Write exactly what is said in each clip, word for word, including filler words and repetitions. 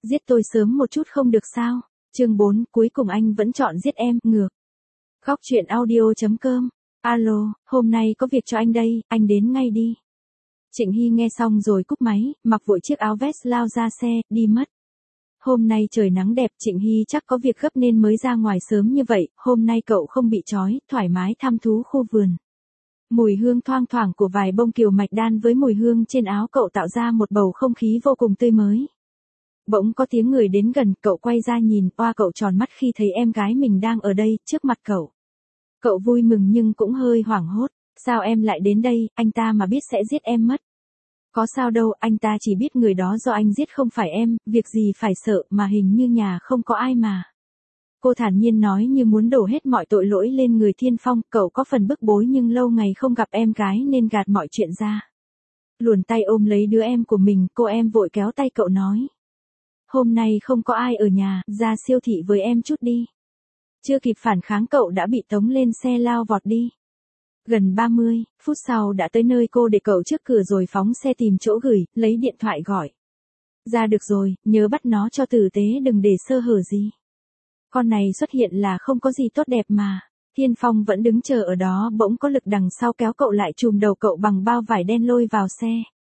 Giết tôi sớm một chút không được sao? Chương bốn, cuối cùng anh vẫn chọn giết em, ngược. Góc truyện audio chấm com. Alo, hôm nay có việc cho anh đây, anh đến ngay đi. Trịnh Hy nghe xong rồi cúp máy, mặc vội chiếc áo vest lao ra xe, đi mất. Hôm nay trời nắng đẹp, Trịnh Hy chắc có việc gấp nên mới ra ngoài sớm như vậy, hôm nay cậu không bị trói, thoải mái thăm thú khu vườn. Mùi hương thoang thoảng của vài bông kiều mạch đan với mùi hương trên áo cậu tạo ra một bầu không khí vô cùng tươi mới. Bỗng có tiếng người đến gần, cậu quay ra nhìn, oa cậu tròn mắt khi thấy em gái mình đang ở đây, trước mặt cậu. Cậu vui mừng nhưng cũng hơi hoảng hốt, sao em lại đến đây, anh ta mà biết sẽ giết em mất. Có sao đâu, anh ta chỉ biết người đó do anh giết không phải em, việc gì phải sợ mà hình như nhà không có ai mà. Cô thản nhiên nói như muốn đổ hết mọi tội lỗi lên người Thiên Phong, cậu có phần bức bối nhưng lâu ngày không gặp em gái nên gạt mọi chuyện ra. Luồn tay ôm lấy đứa em của mình, cô em vội kéo tay cậu nói. Hôm nay không có ai ở nhà, ra siêu thị với em chút đi. Chưa kịp phản kháng cậu đã bị tống lên xe lao vọt đi. Gần ba mươi phút sau đã tới nơi cô để cậu trước cửa rồi phóng xe tìm chỗ gửi, lấy điện thoại gọi. Ra được rồi, nhớ bắt nó cho tử tế đừng để sơ hở gì. Con này xuất hiện là không có gì tốt đẹp mà. Thiên Phong vẫn đứng chờ ở đó, bỗng có lực đằng sau kéo cậu lại chùm đầu cậu bằng bao vải đen lôi vào xe.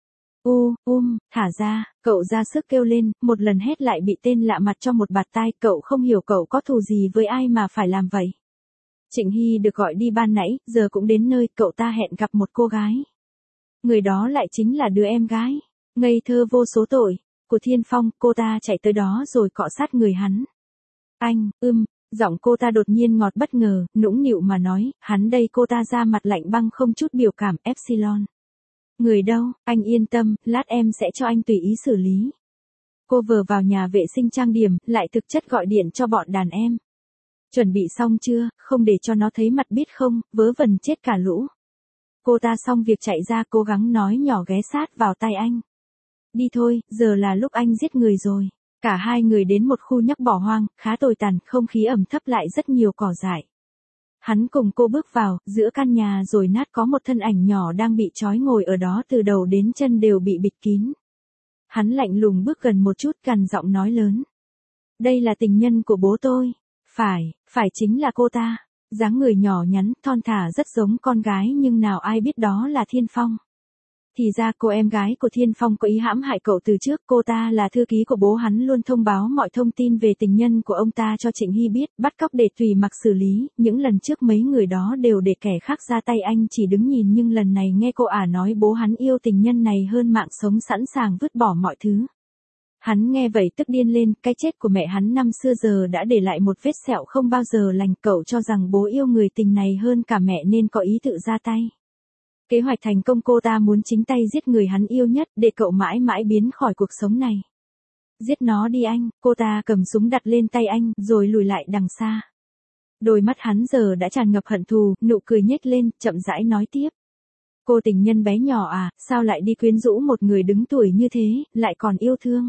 U, um, thả ra, cậu ra sức kêu lên, một lần hết lại bị tên lạ mặt cho một bạt tai, cậu không hiểu cậu có thù gì với ai mà phải làm vậy. Trịnh Hy được gọi đi ban nãy, giờ cũng đến nơi, cậu ta hẹn gặp một cô gái. Người đó lại chính là đứa em gái, ngây thơ vô số tội, của Thiên Phong, cô ta chạy tới đó rồi cọ sát người hắn. Anh, ưm, giọng cô ta đột nhiên ngọt bất ngờ, nũng nịu mà nói, hắn đây cô ta ra mặt lạnh băng không chút biểu cảm, Epsilon. Người đâu, anh yên tâm, lát em sẽ cho anh tùy ý xử lý. Cô vừa vào nhà vệ sinh trang điểm, lại thực chất gọi điện cho bọn đàn em. Chuẩn bị xong chưa, không để cho nó thấy mặt biết không, vớ vẩn chết cả lũ. Cô ta xong việc chạy ra cố gắng nói nhỏ ghé sát vào tai anh. Đi thôi, giờ là lúc anh giết người rồi. Cả hai người đến một khu nhắc bỏ hoang, khá tồi tàn, không khí ẩm thấp lại rất nhiều cỏ dại. Hắn cùng cô bước vào, giữa căn nhà rồi nát có một thân ảnh nhỏ đang bị trói ngồi ở đó từ đầu đến chân đều bị bịt kín. Hắn lạnh lùng bước gần một chút gằn giọng nói lớn. Đây là tình nhân của bố tôi. Phải, phải chính là cô ta. Dáng người nhỏ nhắn, thon thả rất giống con gái nhưng nào ai biết đó là Thiên Phong. Thì ra cô em gái của Thiên Phong có ý hãm hại cậu từ trước, cô ta là thư ký của bố hắn luôn thông báo mọi thông tin về tình nhân của ông ta cho Trịnh Hy biết, bắt cóc để tùy mặc xử lý, những lần trước mấy người đó đều để kẻ khác ra tay anh chỉ đứng nhìn nhưng lần này nghe cô ả nói bố hắn yêu tình nhân này hơn mạng sống sẵn sàng vứt bỏ mọi thứ. Hắn nghe vậy tức điên lên, cái chết của mẹ hắn năm xưa giờ đã để lại một vết sẹo không bao giờ lành, cậu cho rằng bố yêu người tình này hơn cả mẹ nên có ý tự ra tay. Kế hoạch thành công, cô ta muốn chính tay giết người hắn yêu nhất để cậu mãi mãi biến khỏi cuộc sống này. Giết nó đi anh, cô ta cầm súng đặt lên tay anh rồi lùi lại đằng xa. Đôi mắt hắn giờ đã tràn ngập hận thù, nụ cười nhếch lên, chậm rãi nói tiếp. Cô tình nhân bé nhỏ à, sao lại đi quyến rũ một người đứng tuổi như thế, lại còn yêu thương.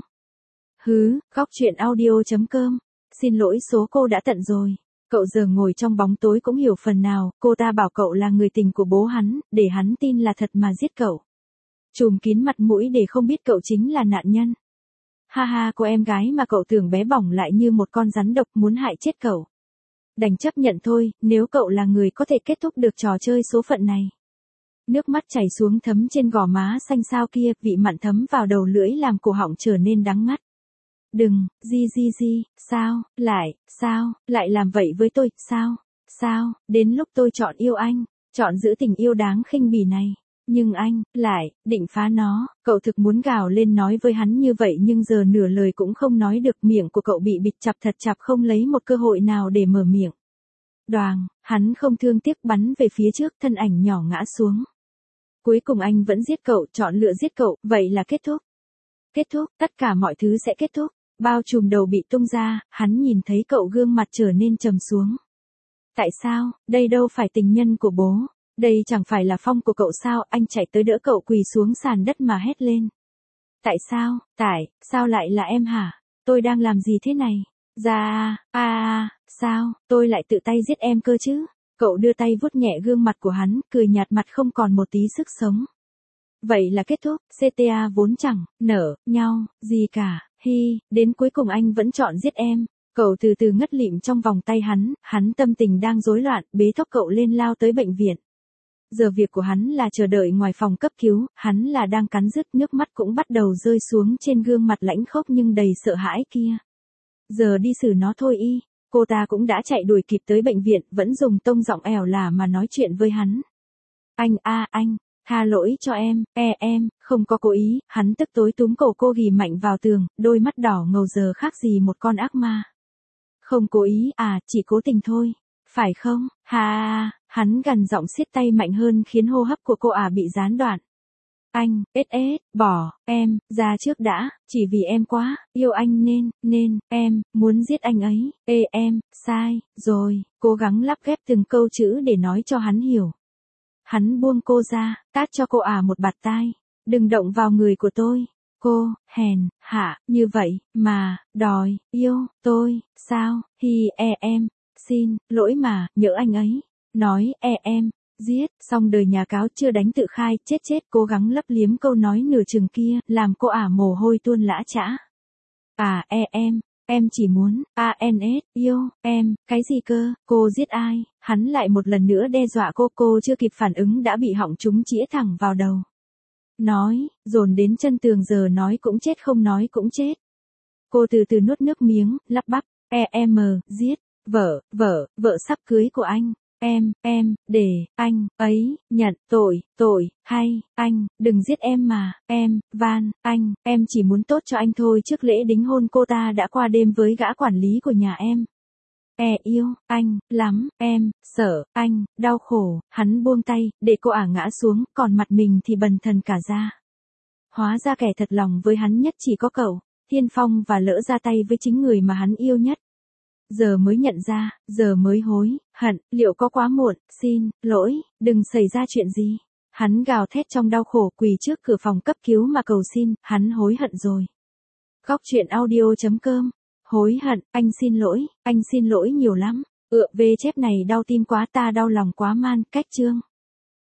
Hứ, góc truyện audio chấm com. Xin lỗi số cô đã tận rồi. Cậu giờ ngồi trong bóng tối cũng hiểu phần nào, cô ta bảo cậu là người tình của bố hắn, để hắn tin là thật mà giết cậu. Trùm kín mặt mũi để không biết cậu chính là nạn nhân. Ha ha, cô em gái mà cậu tưởng bé bỏng lại như một con rắn độc muốn hại chết cậu. Đành chấp nhận thôi, nếu cậu là người có thể kết thúc được trò chơi số phận này. Nước mắt chảy xuống thấm trên gò má xanh xao kia, vị mặn thấm vào đầu lưỡi làm cổ họng trở nên đắng ngắt. Đừng, Di Di Di, sao, lại, sao, lại làm vậy với tôi, sao, sao, đến lúc tôi chọn yêu anh, chọn giữ tình yêu đáng khinh bỉ này, nhưng anh, lại, định phá nó, cậu thực muốn gào lên nói với hắn như vậy nhưng giờ nửa lời cũng không nói được, miệng của cậu bị bịt chặt thật chặt không lấy một cơ hội nào để mở miệng. Đoàng, hắn không thương tiếc bắn về phía trước, thân ảnh nhỏ ngã xuống. Cuối cùng anh vẫn giết cậu, chọn lựa giết cậu, vậy là kết thúc. Kết thúc, tất cả mọi thứ sẽ kết thúc. Bao trùm đầu bị tung ra, hắn nhìn thấy cậu gương mặt trở nên trầm xuống. Tại sao, đây đâu phải tình nhân của bố, đây chẳng phải là Phong của cậu sao, anh chạy tới đỡ cậu quỳ xuống sàn đất mà hét lên. Tại sao, tại, sao lại là em hả, tôi đang làm gì thế này, ra a a sao, tôi lại tự tay giết em cơ chứ, cậu đưa tay vuốt nhẹ gương mặt của hắn, cười nhạt mặt không còn một tí sức sống. Vậy là kết thúc, xê tê a vốn chẳng, nở, nhau, gì cả. Hi, đến cuối cùng anh vẫn chọn giết em. Cậu từ từ ngất lịm trong vòng tay hắn, hắn tâm tình đang rối loạn, bế thốc cậu lên lao tới bệnh viện. Giờ việc của hắn là chờ đợi ngoài phòng cấp cứu, hắn là đang cắn rứt, nước mắt cũng bắt đầu rơi xuống trên gương mặt lãnh khốc nhưng đầy sợ hãi kia. Giờ đi xử nó thôi y, cô ta cũng đã chạy đuổi kịp tới bệnh viện, vẫn dùng tông giọng ẻo lả mà nói chuyện với hắn. Anh a à, anh, tha lỗi cho em, e em, không có cố ý, hắn tức tối túm cổ cô ghì mạnh vào tường, đôi mắt đỏ ngầu giờ khác gì một con ác ma. Không cố ý à, chỉ cố tình thôi, phải không, ha ha, hắn gằn giọng siết tay mạnh hơn khiến hô hấp của cô ả à bị gián đoạn. Anh, ết ết, bỏ, em, ra trước đã, chỉ vì em quá, yêu anh nên, nên, em, muốn giết anh ấy, ê em, sai, rồi, cố gắng lắp ghép từng câu chữ để nói cho hắn hiểu. Hắn buông cô ra, tát cho cô ả à một bạt tai, đừng động vào người của tôi, cô, hèn, hạ, như vậy, mà, đòi, yêu, tôi, sao, hi e em, xin, lỗi mà, nhỡ anh ấy, nói e em. Giết, xong đời nhà cáo chưa đánh tự khai, chết chết, cố gắng lấp liếm câu nói nửa chừng kia, làm cô ả mồ hôi tuôn lã chã. À e em, em chỉ muốn, a en ét, yêu, em, cái gì cơ, cô giết ai, hắn lại một lần nữa đe dọa cô, cô chưa kịp phản ứng đã bị họng chúng chĩa thẳng vào đầu. Nói, dồn đến chân tường giờ nói cũng chết không nói cũng chết. Cô từ từ nuốt nước miếng, lắp bắp, e em, giết, vợ, vợ, vợ sắp cưới của anh. Em, em, để, anh, ấy, nhận, tội, tội, hay, anh, đừng giết em mà, em, van, anh, em chỉ muốn tốt cho anh thôi. Trước lễ đính hôn cô ta đã qua đêm với gã quản lý của nhà em. E yêu, anh, lắm, em, sợ, anh, đau khổ, hắn buông tay, để cô ả ngã xuống, còn mặt mình thì bần thần cả ra. Hóa ra kẻ thật lòng với hắn nhất chỉ có cậu, Thiên Phong, và lỡ ra tay với chính người mà hắn yêu nhất. Giờ mới nhận ra, giờ mới hối hận, liệu có quá muộn, xin, lỗi, đừng xảy ra chuyện gì. Hắn gào thét trong đau khổ, quỳ trước cửa phòng cấp cứu mà cầu xin, hắn hối hận rồi. Góc truyện audio chấm com, hối hận, anh xin lỗi, anh xin lỗi nhiều lắm. Ựa về chép này đau tim quá, ta đau lòng quá man, cách chương.